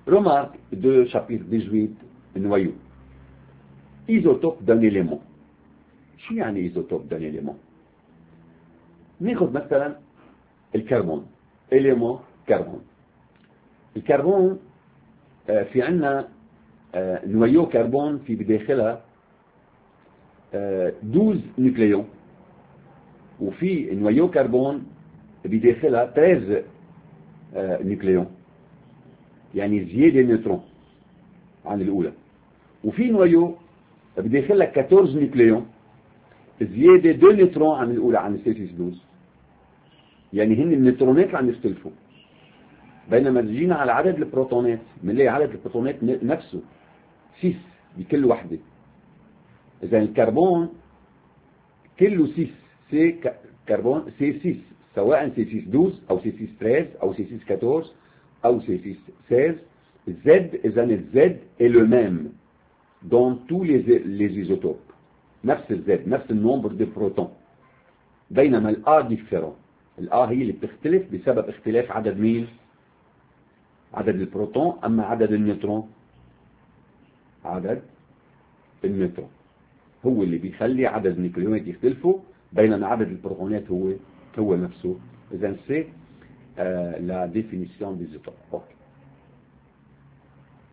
Remarque de chapitre 18 noyau. Isotope d'un élément. شو يعني isotope d'un élément؟ ناخذ مثلا الكربون، élément كربون. الكربون في عندنا نويو كربون في بداخلها 12 نيوكليون، وفي نويو كربون بداخلها 13 نيوكليون، يعني زيادة نيوترون عن الأولى. وفي نويو بداخلها 14 نيوكليون، زيادة 2 نيوترون عن الأولى، عن السيسيس 12. يعني هن النيوترونات اللي عم يختلفوا. بينما جينا على عدد البروتونات بنلاقي عدد البروتونات نفسه 6 بكل وحدة. إذا الكربون كله 6 سي كربون سي 6، سواء سي 6 12 أو سي 6 13 أو سي 6 14 أو سي 6 16. Z, إذا الZ est le même dans tous les isotopes. نفس الZ، نفس النمبر دي بروتون. بينما الA ديفيرون. الA هي اللي بتختلف بسبب اختلاف عدد مين؟ عدد البروتون. أما عدد النيوترون، عدد النيوترون هو اللي بيخلي عدد النيوكليونات يختلفوا، بينما عدد البروتونات هو نفسه. إذا c'est la définition des isotopes.